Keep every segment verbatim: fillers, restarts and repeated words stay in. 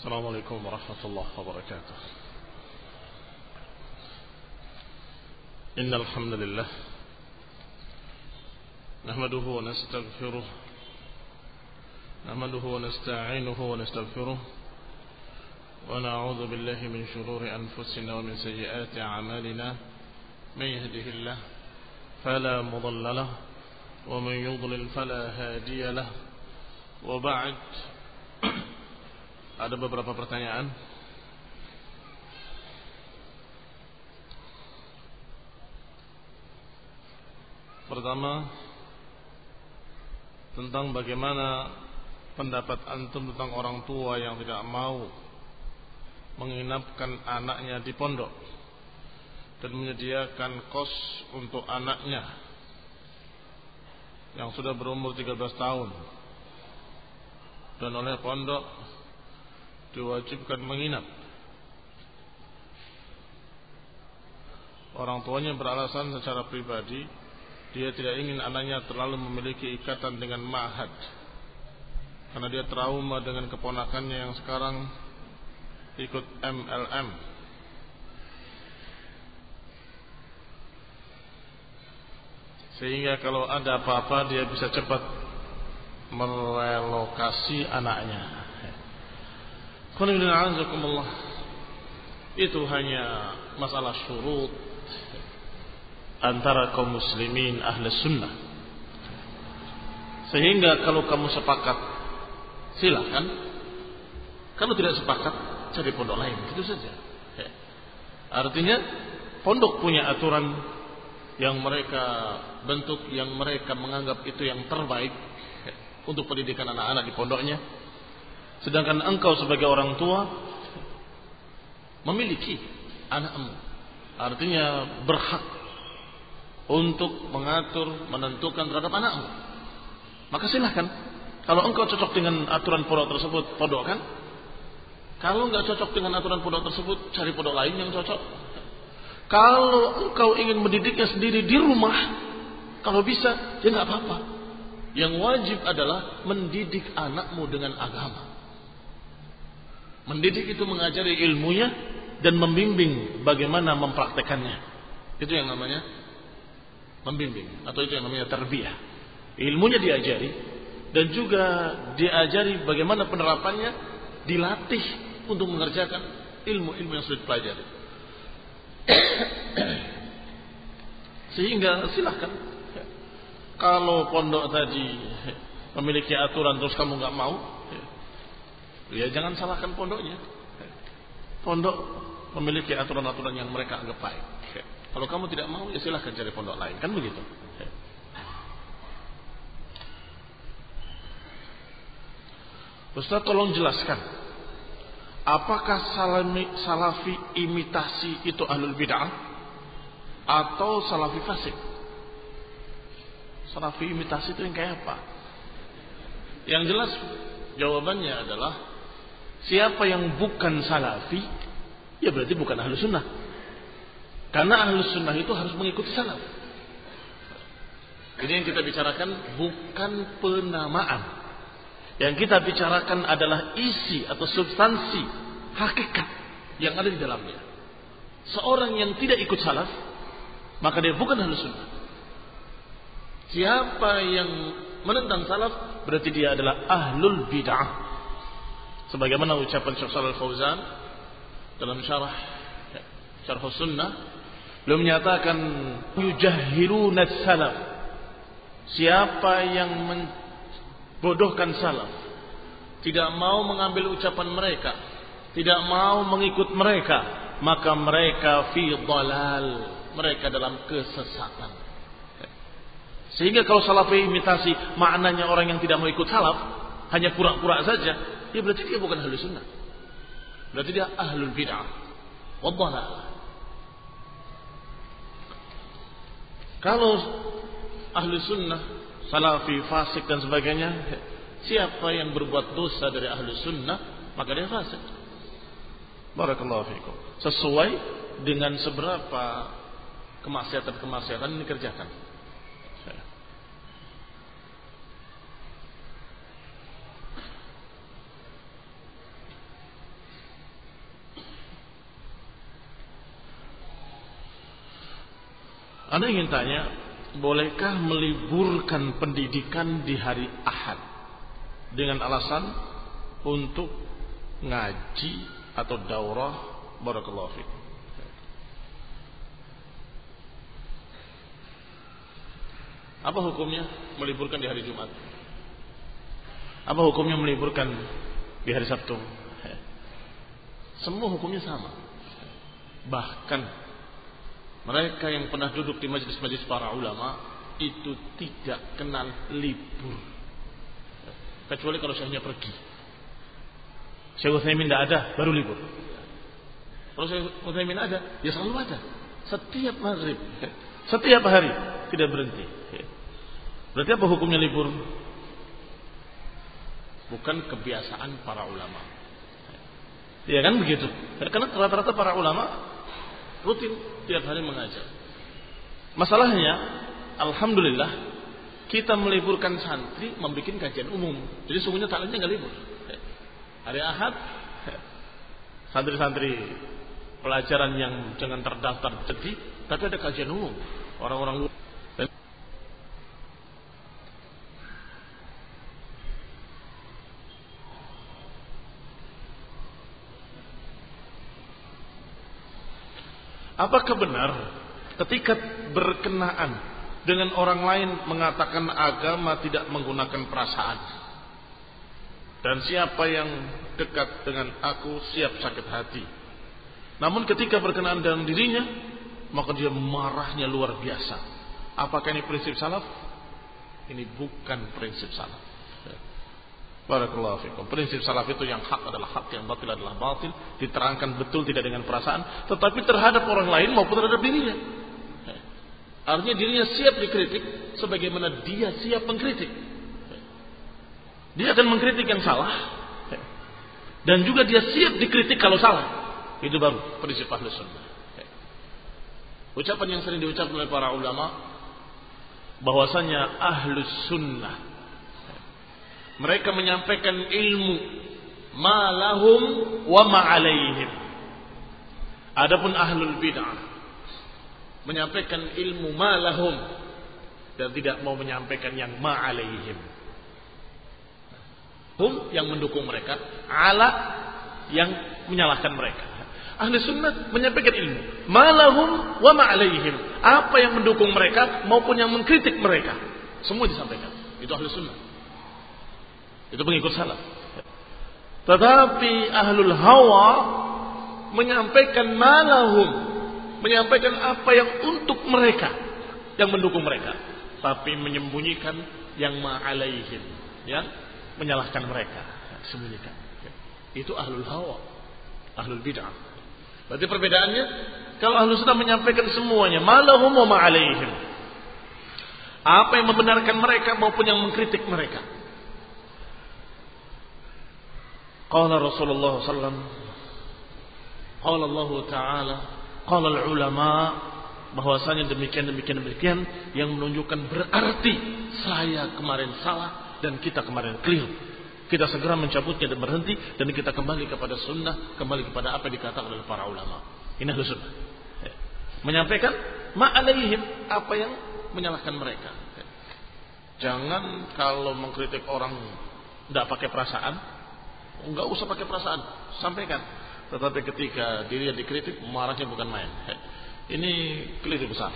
Assalamualaikum warahmatullahi wabarakatuh. Innal hamdalillah nahmaduhu wa nastaghfiruh nahmaduhu wa nasta'inuhu wa nastaghfiruh wa na'udzu billahi min shururi anfusina wa min sayyiati a'malina may yahdihillahu fala mudilla lahu wa man yudlil fala hadiya lahu wa ba'd. Ada beberapa pertanyaan. Pertama, tentang bagaimana pendapat antum tentang orang tua yang tidak mau menginapkan anaknya di pondok dan menyediakan kos untuk anaknya yang sudah berumur tiga belas tahun dan oleh pondok diwajibkan menginap. Orang tuanya beralasan secara pribadi dia tidak ingin anaknya terlalu memiliki ikatan dengan ma'had karena dia trauma dengan keponakannya yang sekarang ikut M L M. Sehingga kalau ada apa-apa dia bisa cepat merelokasi anaknya. Itu hanya masalah syurut antara kaum muslimin ahli sunnah. Sehingga kalau kamu sepakat silakan, kalau tidak sepakat cari pondok lain, gitu saja. Artinya pondok punya aturan yang mereka bentuk, yang mereka menganggap itu yang terbaik untuk pendidikan anak-anak di pondoknya. Sedangkan engkau sebagai orang tua memiliki anakmu, artinya berhak untuk mengatur, menentukan terhadap anakmu. Maka silahkan. Kalau engkau cocok dengan aturan pondok tersebut, pondokkan. Kalau enggak cocok dengan aturan pondok tersebut, cari pondok lain yang cocok. Kalau engkau ingin mendidiknya sendiri di rumah, kalau bisa, ya enggak apa-apa. Yang wajib adalah mendidik anakmu dengan agama. Mendidik itu mengajari ilmunya dan membimbing bagaimana mempraktekannya. Itu yang namanya membimbing, atau itu yang namanya tarbiyah. Ilmunya diajari dan juga diajari bagaimana penerapannya, dilatih untuk mengerjakan ilmu-ilmu yang sudah dipelajari. Sehingga silahkan. Kalau pondok tadi memiliki aturan terus kamu nggak mau, ya jangan salahkan pondoknya. Pondok memiliki aturan-aturan yang mereka anggap baik. Kalau kamu tidak mau, ya silahkan cari pondok lain, kan begitu. Ustaz, tolong jelaskan, apakah salami, salafi imitasi itu ahlul bid'ah atau salafi fasik? Salafi imitasi itu yang kayak apa? Yang jelas jawabannya adalah siapa yang bukan salafi, ya berarti bukan ahlu sunnah. Karena ahlu sunnah itu harus mengikuti salaf. Jadi yang kita bicarakan bukan penamaan. Yang kita bicarakan adalah isi atau substansi, hakikat yang ada di dalamnya. Seorang yang tidak ikut salaf, maka dia bukan ahlu sunnah. Siapa yang menentang salaf, berarti dia adalah ahlul bid'ah. Sebagaimana ucapan Syekh Shalal Fauzan dalam syarah Syarh Sunnah, beliau menyatakan yujahiluna salaf. Siapa yang membodohkan salaf, tidak mau mengambil ucapan mereka, tidak mau mengikut mereka, maka mereka fi dhalal, mereka dalam kesesatan. Sehingga kalau salafi imitasi maknanya orang yang tidak mau ikut salaf, hanya pura-pura saja, ya berarti dia bukan ahlu sunnah. Berarti dia ahlul bid'ah wadhalal. Kalau ahlu sunnah, salafi, fasik dan sebagainya, siapa yang berbuat dosa dari ahlu sunnah, maka dia fasik. Barakallahu fikum. Sesuai dengan seberapa kemaksiatan-kemaksiatan yang dikerjakan. Anda ingin tanya, bolehkah meliburkan pendidikan di hari Ahad dengan alasan untuk ngaji atau daurah? Barakallahu fikum. Apa hukumnya meliburkan di hari Jumat? Apa hukumnya meliburkan di hari Sabtu? Semua hukumnya sama. Bahkan mereka yang pernah duduk di majelis-majelis para ulama itu tidak kenal libur, kecuali kalau syekhnya pergi. Syekh Utsaimin tidak ada, baru libur. Kalau Syekh Utsaimin ada, ya selalu ada. Setiap maghrib, setiap hari, tidak berhenti. Berarti apa hukumnya libur? Bukan kebiasaan para ulama. Ya kan begitu. Karena rata-rata para ulama rutin tiap hari mengajar. Masalahnya, alhamdulillah kita meliburkan santri membuat kajian umum. Jadi sungguhnya taklimnya nggak libur. Hari Ahad santri-santri pelajaran yang jangan terdaftar jadi, tapi ada kajian umum. Orang-orang luar. Apakah benar ketika berkenaan dengan orang lain mengatakan agama tidak menggunakan perasaan, dan siapa yang dekat dengan aku siap sakit hati, namun ketika berkenaan dengan dirinya maka dia marahnya luar biasa? Apakah ini prinsip salaf? Ini bukan prinsip salaf. Barakallahu fikum. Prinsip salaf itu yang hak adalah hak, yang batil adalah batil, diterangkan betul tidak dengan perasaan, tetapi terhadap orang lain maupun terhadap dirinya. Artinya dirinya siap dikritik sebagaimana dia siap mengkritik. Dia akan mengkritik yang salah, dan juga dia siap dikritik kalau salah. Itu baru prinsip Ahlus Sunnah. Ucapan yang sering diucapkan oleh para ulama bahwasanya Ahlus Sunnah mereka menyampaikan ilmu ma lahum wa ma alaihim. Adapun ahlul bid'ah menyampaikan ilmu ma lahum dan tidak mau menyampaikan yang ma alaihim. Hum yang mendukung mereka, ala yang menyalahkan mereka. Ahli sunnah menyampaikan ilmu ma lahum wa ma alaihim, apa yang mendukung mereka maupun yang mengkritik mereka, semua disampaikan. Itu ahli sunnah. Itu pengikut salaf. Tetapi ahlul hawa menyampaikan malahum, menyampaikan apa yang untuk mereka, yang mendukung mereka, tapi menyembunyikan yang ma'alaihim, yang menyalahkan mereka, sembunyikan. Itu ahlul hawa, ahlul bid'ah. Berarti perbedaannya, kalau ahlus sunnah menyampaikan semuanya malahum wa ma'alaihim, apa yang membenarkan mereka maupun yang mengkritik mereka. Qala Rasulullah sallallahu alaihi wasallam, qala Allah Ta'ala, qala al-ulama, bahwasanya demikian demikian demikian yang menunjukkan berarti saya kemarin salah dan kita kemarin keliru. Kita segera mencabutnya dan berhenti dan kita kembali kepada sunnah, kembali kepada apa yang dikatakan oleh para ulama. Ini adalah sunnah. Menyampaikan ma'alaihim, apa yang menyalahkan mereka. Jangan kalau mengkritik orang tidak pakai perasaan, enggak usah pakai perasaan, sampaikan. Tetapi ketika dirinya dikritik, marahnya bukan main. Ini keliru besar.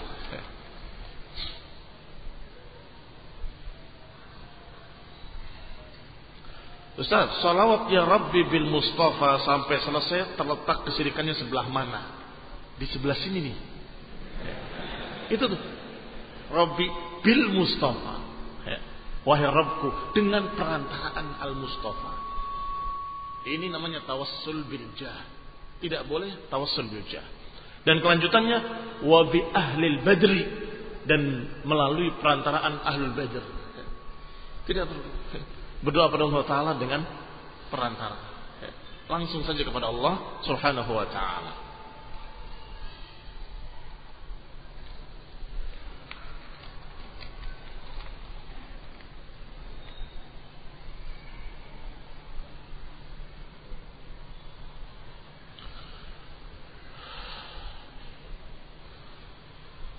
Ustaz, salawat ya Rabbi bil Mustafa sampai selesai terletak kesirikannya sebelah mana? Di sebelah sini nih. Itu tuh. Rabbi bil Mustafa. Wahai Rabbku dengan perantaraan Al-Mustafa. Ini namanya tawassul bil jah. Tidak boleh tawassul bil jah. Dan kelanjutannya wa bi ahlil badri, dan melalui perantaraan ahlul badr. Tidak perlu berdoa pada Allah Ta'ala dengan perantara. Langsung saja kepada Allah Subhanahu wa Ta'ala.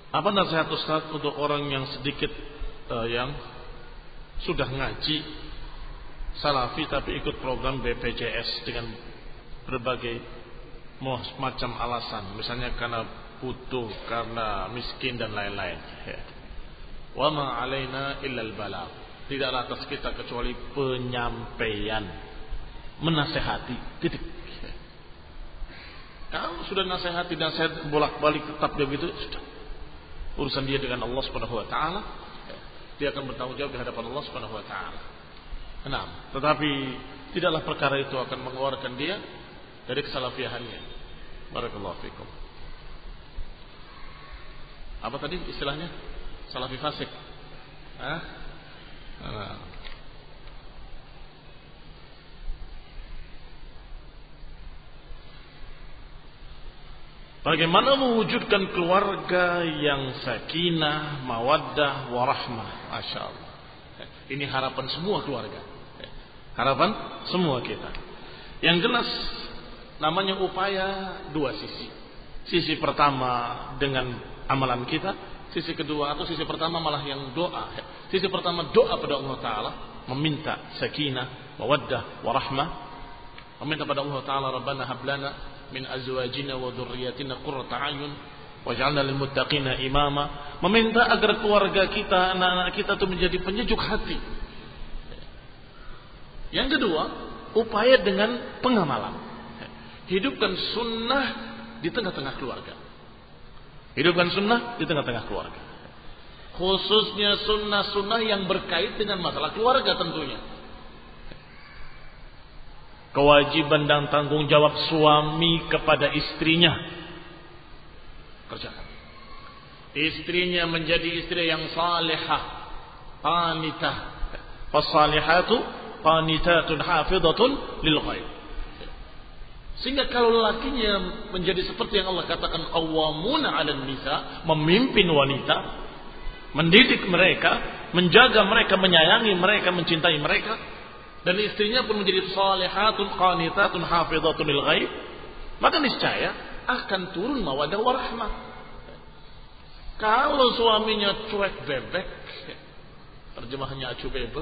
Apa nasihat Ustaz untuk orang yang sedikit uh, yang sudah ngaji salafi tapi ikut program B P J S dengan berbagai macam alasan, misalnya karena butuh, karena miskin dan lain-lain. Wa ma alaina illal balagh. Tidaklah atas kita kecuali penyampaian, menasehati. Titik. Kalau sudah nasihati dan saya bolak-balik tetap begitu, sudah. Urusan dia dengan Allah Subhanahu wa taala, dia akan bertanggung jawab di hadapan Allah Subhanahu wa taala. Nah, tetapi tidaklah perkara itu akan mengeluarkan dia dari kesalafiahannya. Barakallahu fikum. Apa tadi istilahnya? Salafi fasik. Hah? Nah. Bagaimana mewujudkan keluarga yang sakinah, mawaddah, warahmah? Masya Allah. Ini harapan semua keluarga. Harapan semua kita. Yang jelas namanya upaya dua sisi. Sisi pertama dengan amalan kita. Sisi kedua atau sisi pertama malah yang doa. Sisi pertama doa pada Allah Ta'ala. Meminta sakinah, mawaddah, warahmah. Meminta pada Allah Ta'ala, Rabbana hablana min azwajina wa dhurriyyatina qurrata a'yun waj'alna lil muttaqina imama. Meminta agar keluarga kita, anak-anak kita itu menjadi penyejuk hati. Yang kedua, upaya dengan pengamalan. Hidupkan sunnah di tengah-tengah keluarga. Hidupkan sunnah di tengah-tengah keluarga. Khususnya sunnah-sunnah yang berkait dengan masalah keluarga tentunya. Kewajiban dan tanggung jawab suami kepada istrinya. Kerjakan. Istrinya menjadi istri yang salihah, qanitah. Fasalihatu qanitatun hafidhatun lil ghaib. Sehingga kalau lakinya menjadi seperti yang Allah katakan qawwamuna 'alan nisa, memimpin wanita, mendidik mereka, menjaga mereka, menyayangi mereka, mencintai mereka, dan istrinya pun menjadi salihatun qanitatun hafidhatun lil ghaib, maka niscaya akan turun mawaddah warahmah. Kalau suaminya cuek bebek, terjemahannya acu bebek,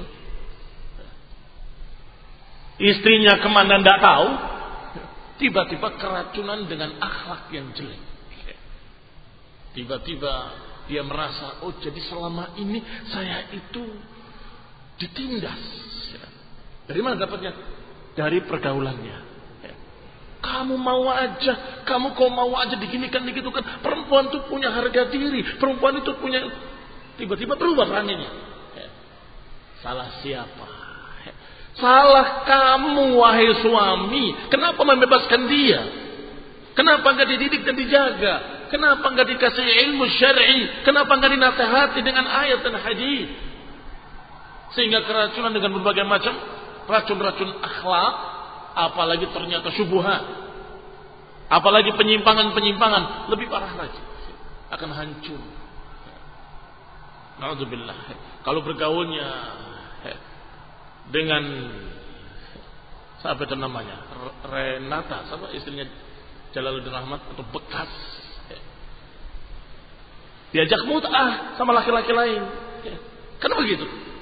istrinya kemana tidak tahu, tiba-tiba keracunan dengan akhlak yang jelek. Tiba-tiba dia merasa, oh jadi selama ini saya itu ditindas. Dari mana dapatnya? Dari pergaulannya. Kamu mau aja, kamu kok mau aja diginikan, digitukan. Perempuan itu punya harga diri, perempuan itu punya. Tiba-tiba berubah perannya. Salah siapa? Salah kamu wahai suami. Kenapa membebaskan dia? Kenapa enggak dididik dan dijaga? Kenapa enggak dikasih ilmu syar'i? Kenapa enggak dinasihati dengan ayat dan hadis? Sehingga keracunan dengan berbagai macam racun-racun akhlak, apalagi ternyata syubhat, apalagi penyimpangan-penyimpangan, lebih parah lagi, akan hancur. Na'udzubillah. Kalau bergaulnya dengan siapa itu namanya, Renata, siapa istrinya Jalaluddin Rahmat atau bekas, diajak mut'ah sama laki-laki lain, kan begitu?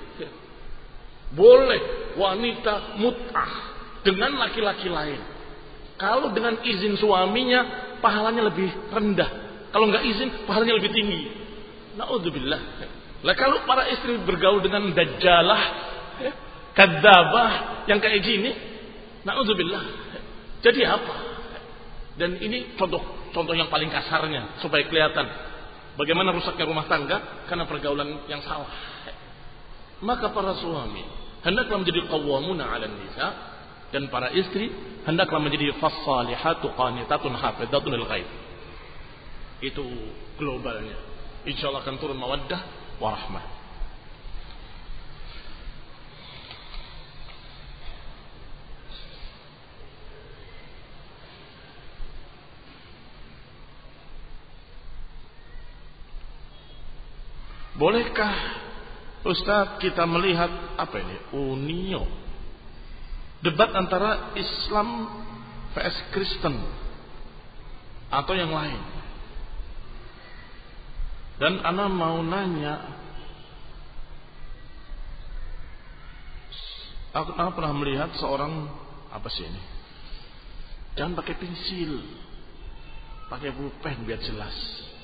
Boleh wanita mut'ah dengan laki-laki lain. Kalau dengan izin suaminya, pahalanya lebih rendah. Kalau enggak izin, pahalanya lebih tinggi. Na'udzubillah. Lah kalau para istri bergaul dengan dajjalah, ya, kadzabah yang kayak gini, na'udzubillah. Jadi apa? Dan ini contoh contoh yang paling kasarnya supaya kelihatan bagaimana rusaknya rumah tangga karena pergaulan yang salah. Maka para suami hendaklah menjadi qawwamuna 'alan nisa, dan para istri hendaklah menjadi fassalihatu qanitatun hafidhatun lil ghaib. Itu globalnya. Insyaallah akan turun mawaddah warahmah. Bolehkah Ustaz kita melihat apa ini? Unio. Debat antara Islam versus Kristen atau yang lain. Dan ana mau nanya, aku, aku pernah melihat seorang, apa sih ini? Jangan pakai pensil, pakai pulpen biar jelas.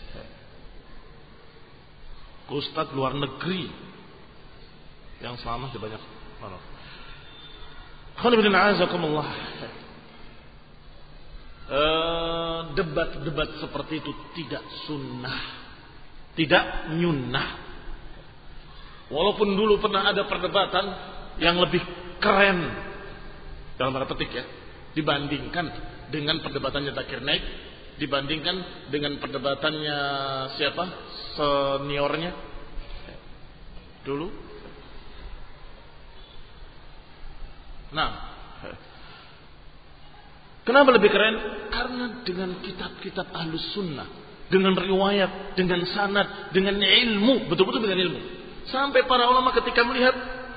Ustadz luar negeri yang selama di banyak mana. Alhamdulillah. Debat-debat seperti itu tidak sunnah, tidak nyunnah. Walaupun dulu pernah ada perdebatan yang lebih keren dalam tanda petik ya, dibandingkan dengan perdebatannya Zakir Naik, dibandingkan dengan perdebatannya siapa seniornya dulu. Nah, kenapa lebih keren? Karena dengan kitab-kitab Ahlus Sunnah, dengan riwayat, dengan sanad, dengan ilmu, betul-betul dengan ilmu. Sampai para ulama ketika melihat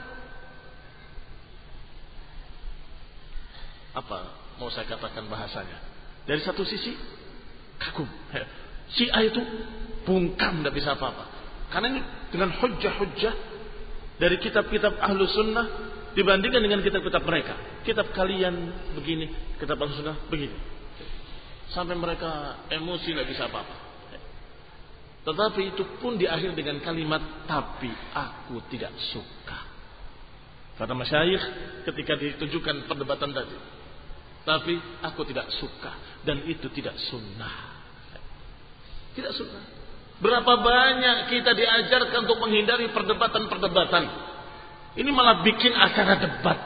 apa mau saya katakan bahasanya, dari satu sisi kagum, Syiah itu bungkam, tidak bisa apa-apa. Karena ini dengan hujjah-hujjah dari kitab-kitab Ahlus Sunnah dibandingkan dengan kitab-kitab mereka. Kitab kalian begini, kitab Ahlus Sunnah begini. Sampai mereka emosi, tidak bisa apa-apa. Tetapi itu pun di akhir dengan kalimat tapi aku tidak suka. Kata masyayikh ketika ditunjukkan perdebatan tadi, tapi aku tidak suka dan itu tidak sunnah. Tidak sunnah. Berapa banyak kita diajarkan untuk menghindari perdebatan-perdebatan. Ini malah bikin acara debat.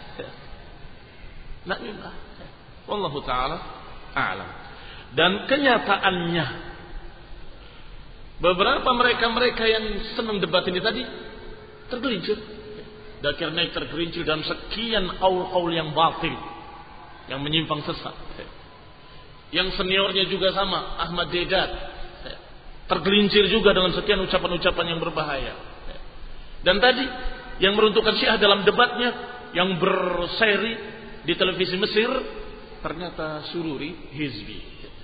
Nah, wallahu taala a'lam. Dan kenyataannya beberapa mereka-mereka yang senang debat ini tadi tergelincir. Zakir Naik tergelincir dalam sekian qaul-qaul yang batil, yang menyimpang sesat. Yang seniornya juga sama, Ahmad Deedat, tergelincir juga dengan sekian ucapan-ucapan yang berbahaya. Dan tadi yang meruntuhkan Syiah dalam debatnya yang berseri di televisi Mesir ternyata Sururi Hizbi.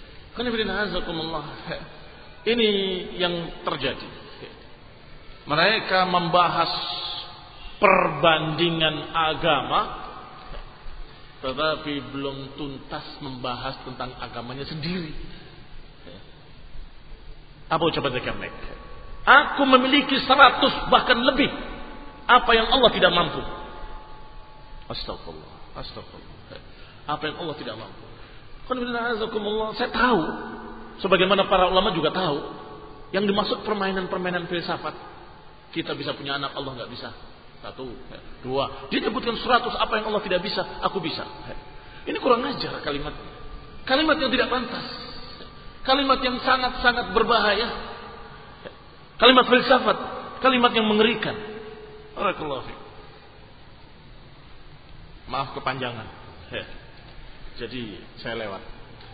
Ini yang terjadi. Mereka membahas perbandingan agama, tetapi belum tuntas membahas tentang agamanya sendiri. Apa ucapan Zakir Naik? Aku memiliki seratus bahkan lebih apa yang Allah tidak mampu. Astagfirullah, astagfirullah. Apa yang Allah tidak mampu. Saya tahu, sebagaimana para ulama juga tahu, yang dimaksud permainan-permainan filsafat. Kita bisa punya anak, Allah nggak bisa. Satu, dua. Dia sebutkan seratus apa yang Allah tidak bisa, aku bisa. Ini kurang ajar kalimat. Kalimat yang tidak pantas. Kalimat yang sangat-sangat berbahaya. Kalimat filsafat, kalimat yang mengerikan. Barakallahu fiik. Maaf kepanjangan. Jadi saya lewat.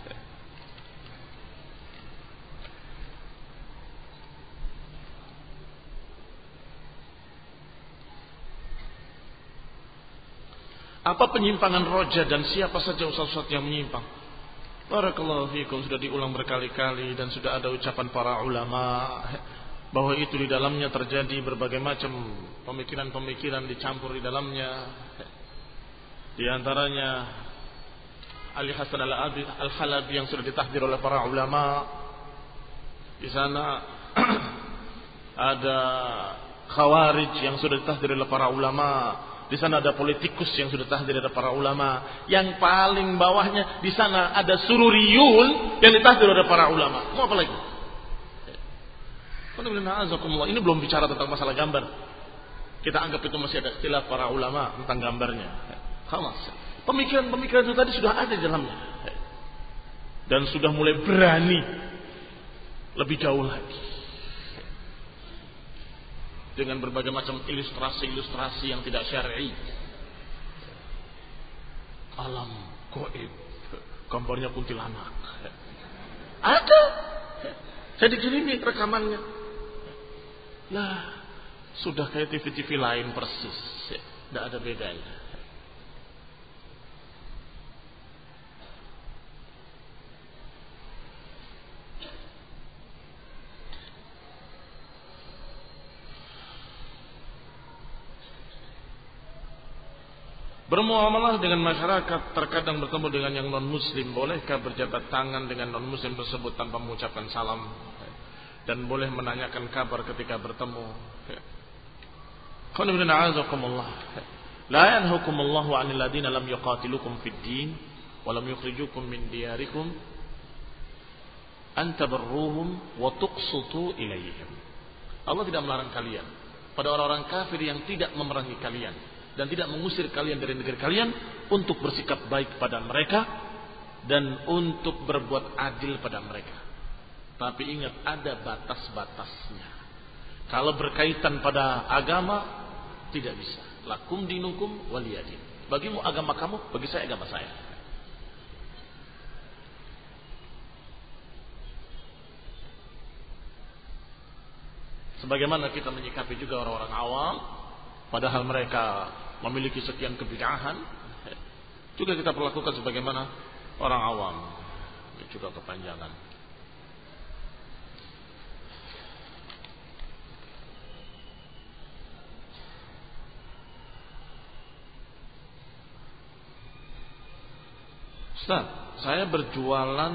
Apa penyimpangan roja dan siapa saja ustaz-ustaz yang menyimpang? Barakallahu fiikum, sudah diulang berkali-kali dan sudah ada ucapan para ulama bahwa itu di dalamnya terjadi berbagai macam pemikiran-pemikiran dicampur di dalamnya. Di antaranya Ali Hasan Al-Halabi yang sudah ditahdir oleh para ulama. Di sana ada Khawarij yang sudah ditahdir oleh para ulama. Di sana ada politikus yang sudah tahdir oleh para ulama. Yang paling bawahnya di sana ada sururiyun yang ditahdir oleh para ulama. Mau apa lagi? Ini belum bicara tentang masalah gambar. Kita anggap itu masih ada istilah para ulama tentang gambarnya. Khalas. Pemikiran-pemikiran itu tadi sudah ada di dalamnya. Dan sudah mulai berani lebih jauh lagi. Dengan berbagai macam ilustrasi-ilustrasi yang tidak syar'i. Alam gaib, gambarnya kuntilanak. Ada. Saya dikirimi rekamannya. Lah, sudah kayak T V-T V lain persis. Tidak ada bedanya. Bermuamalah dengan masyarakat, terkadang bertemu dengan yang non muslim, bolehkah berjabat tangan dengan non muslim tersebut tanpa mengucapkan salam, dan boleh menanyakan kabar ketika bertemu? Qul inna a'udzukumullah la yanhukumullahu 'anil ladzina lam yuqatilukum fid din wa lam yukhrijukum min diyarikum an tabarruhum wa tuqsitu ilaihim. Allah tidak melarang kalian pada orang-orang kafir yang tidak memerangi kalian dan tidak mengusir kalian dari negeri kalian untuk bersikap baik pada mereka dan untuk berbuat adil pada mereka. Tapi ingat, ada batas-batasnya. Kalau berkaitan pada agama, tidak bisa. Lakum dinukum waliyadin. Bagimu agama kamu, bagi saya agama saya. Sebagaimana kita menyikapi juga orang-orang awam, padahal mereka memiliki sekian kebid'ahan, juga kita perlakukan sebagaimana orang awam. Ini juga kepanjangan. Ustaz, saya berjualan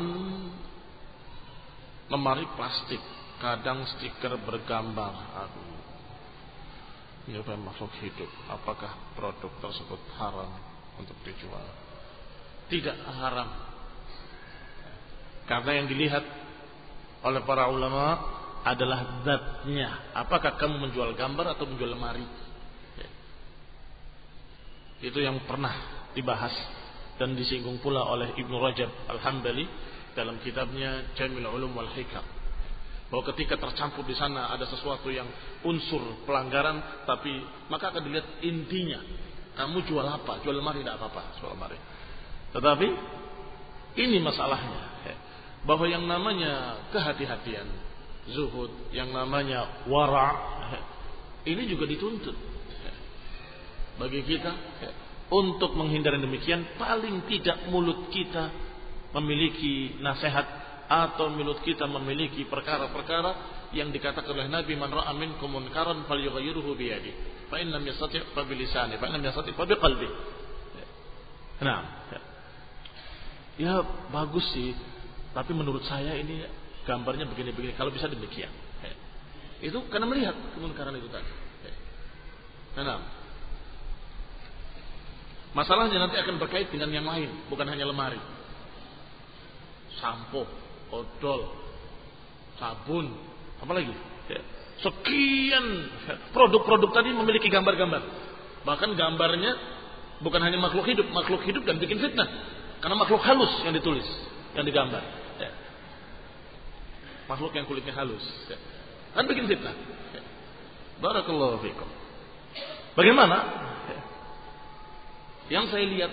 lemari plastik, kadang stiker bergambar. Aduh, ini apa makhluk hidup? Apakah produk tersebut haram untuk dijual? Tidak haram, karena yang dilihat oleh para ulama adalah zatnya. Apakah kamu menjual gambar atau menjual lemari? Itu yang pernah dibahas dan disinggung pula oleh Ibnu Rajab Al-Hambali dalam kitabnya Jamil Ulum wal Hikam, bahwa ketika tercampur di sana ada sesuatu yang unsur pelanggaran, tapi maka akan dilihat intinya. Kamu jual apa? Jual lemari tidak apa-apa, jual lemari. Tetapi ini masalahnya, bahwa yang namanya kehati-hatian, zuhud, yang namanya wara', ini juga dituntut bagi kita untuk menghindari demikian. Paling tidak mulut kita memiliki nasihat atau mulut kita memiliki perkara-perkara yang dikatakan oleh Nabi, man ra'a minkum munkaran falyughayyirhu bi yadihi, fa in lam yastati' fa bi lisanihi, fa in lam yastati' fa bi qalbihi. Nah, ya bagus sih, tapi menurut saya ini gambarnya begini-begini, kalau bisa demikian. Itu karena melihat kemunkaran itu tadi. Nah, masalahnya nanti akan berkait dengan yang lain, bukan hanya lemari, sampo, odol, sabun, apa lagi? Sekian produk-produk tadi memiliki gambar-gambar. Bahkan gambarnya bukan hanya makhluk hidup, makhluk hidup dan bikin fitnah. Karena makhluk halus yang ditulis, yang digambar. Makhluk yang kulitnya halus, kan bikin fitnah. Barakallahu fikum. Bagaimana? Yang saya lihat,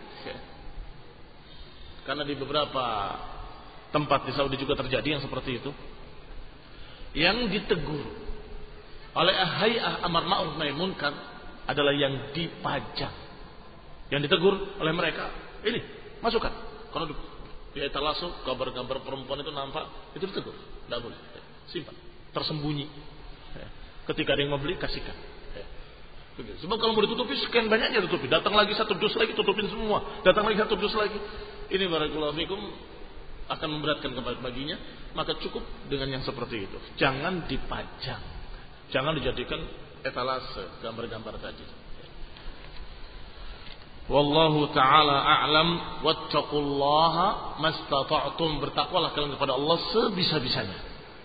karena di beberapa tempat di Saudi juga terjadi yang seperti itu, yang ditegur oleh Hay'ah Amar Ma'ruf Nahi Munkar adalah yang dipajang. Yang ditegur oleh mereka, ini masukkan. Kalau di etalase gambar-gambar perempuan itu nampak, itu ditegur, tidak boleh, simpan, tersembunyi. Ketika ada yang mau beli, kasihkan. Sebab kalau mau ditutupi sekian banyaknya tutupi, datang lagi satu dus lagi tutupin semua, datang lagi satu dus lagi. Ini barakallahu fikum akan memberatkan baginya. Maka cukup dengan yang seperti itu. Jangan dipajang, jangan dijadikan etalase gambar-gambar tadi. Wallahu ta'ala a'lam. Wattaqullaha mastata'tum. Bertakwalah kalian kepada Allah sebisa-bisanya.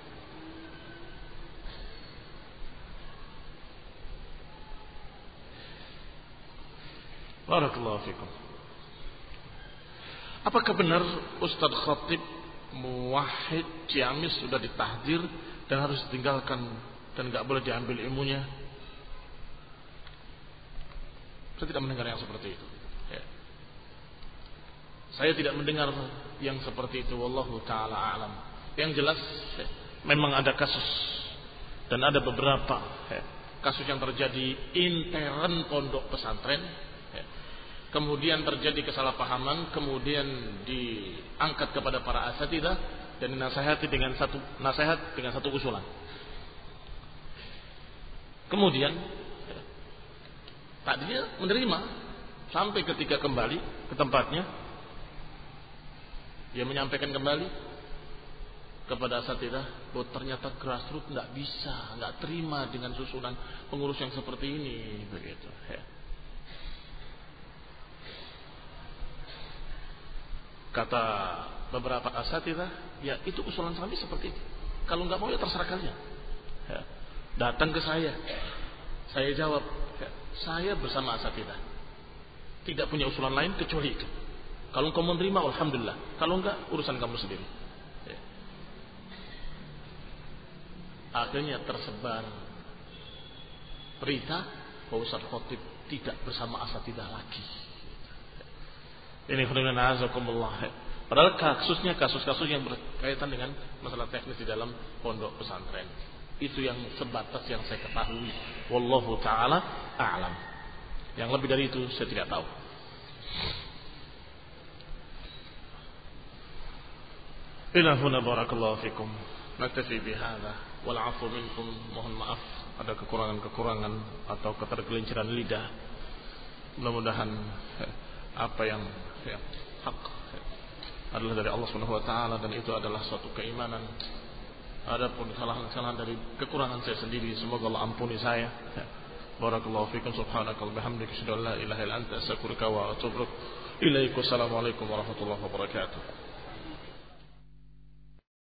Barakallahu fikum. Apakah benar Ustaz Khatib Muwahhid Ciamis sudah ditahdir dan harus ditinggalkan dan enggak boleh diambil ilmunya? Saya tidak mendengar yang seperti itu. Ya. Saya tidak mendengar yang seperti itu. Wallahu ta'ala a'lam. Yang jelas, ya, memang ada kasus dan ada beberapa ya, kasus yang terjadi intern pondok pesantren. Ya. Kemudian terjadi kesalahpahaman, kemudian diangkat kepada para asatidzah dan dinasihati dengan satu nasihat dengan satu usulan. Kemudian tadinya menerima, Sampai ketika kembali ke tempatnya, dia menyampaikan kembali kepada asatidzah bahwa ternyata grassroots nggak bisa, nggak terima dengan susunan pengurus yang seperti ini, begitu. Ya. Kata beberapa asatidzah, ya itu usulan kami seperti itu. Kalau nggak mau ya terserah kalian. Ya. Datang ke saya, saya jawab, ya, saya bersama asatidzah tidak punya usulan lain kecuali itu. Kalau kamu menerima, alhamdulillah. Kalau enggak, urusan kamu sendiri. Ya. Akhirnya tersebar berita bahwa Ustaz Khotib tidak bersama asatidzah lagi. Ini khairan azakumullah. Padahal kasusnya kasus-kasus yang berkaitan dengan masalah teknis di dalam pondok pesantren. Itu yang sebatas yang saya ketahui. Wallahu taala a'lam. Yang lebih dari itu saya tidak tahu. Ila huna barakallahu fikum. Naktafi bihadza wal 'afwu minkum. Mohon maaf ada kekurangan-kekurangan atau ketergelinciran lidah. Mudah-mudahan apa yang ya, hak adalah dari Allah Subhanahu wa taala dan itu adalah suatu keimanan. Adapun kesalahan-kesalahan dari kekurangan saya sendiri, semoga Allah ampuni saya. Barakallahu fikum, subhanaka wa bihamdika, asyhadu an la ilaha illa anta, astaghfiruka wa atubu ilaik. Assalamualaikum warahmatullahi wabarakatuh.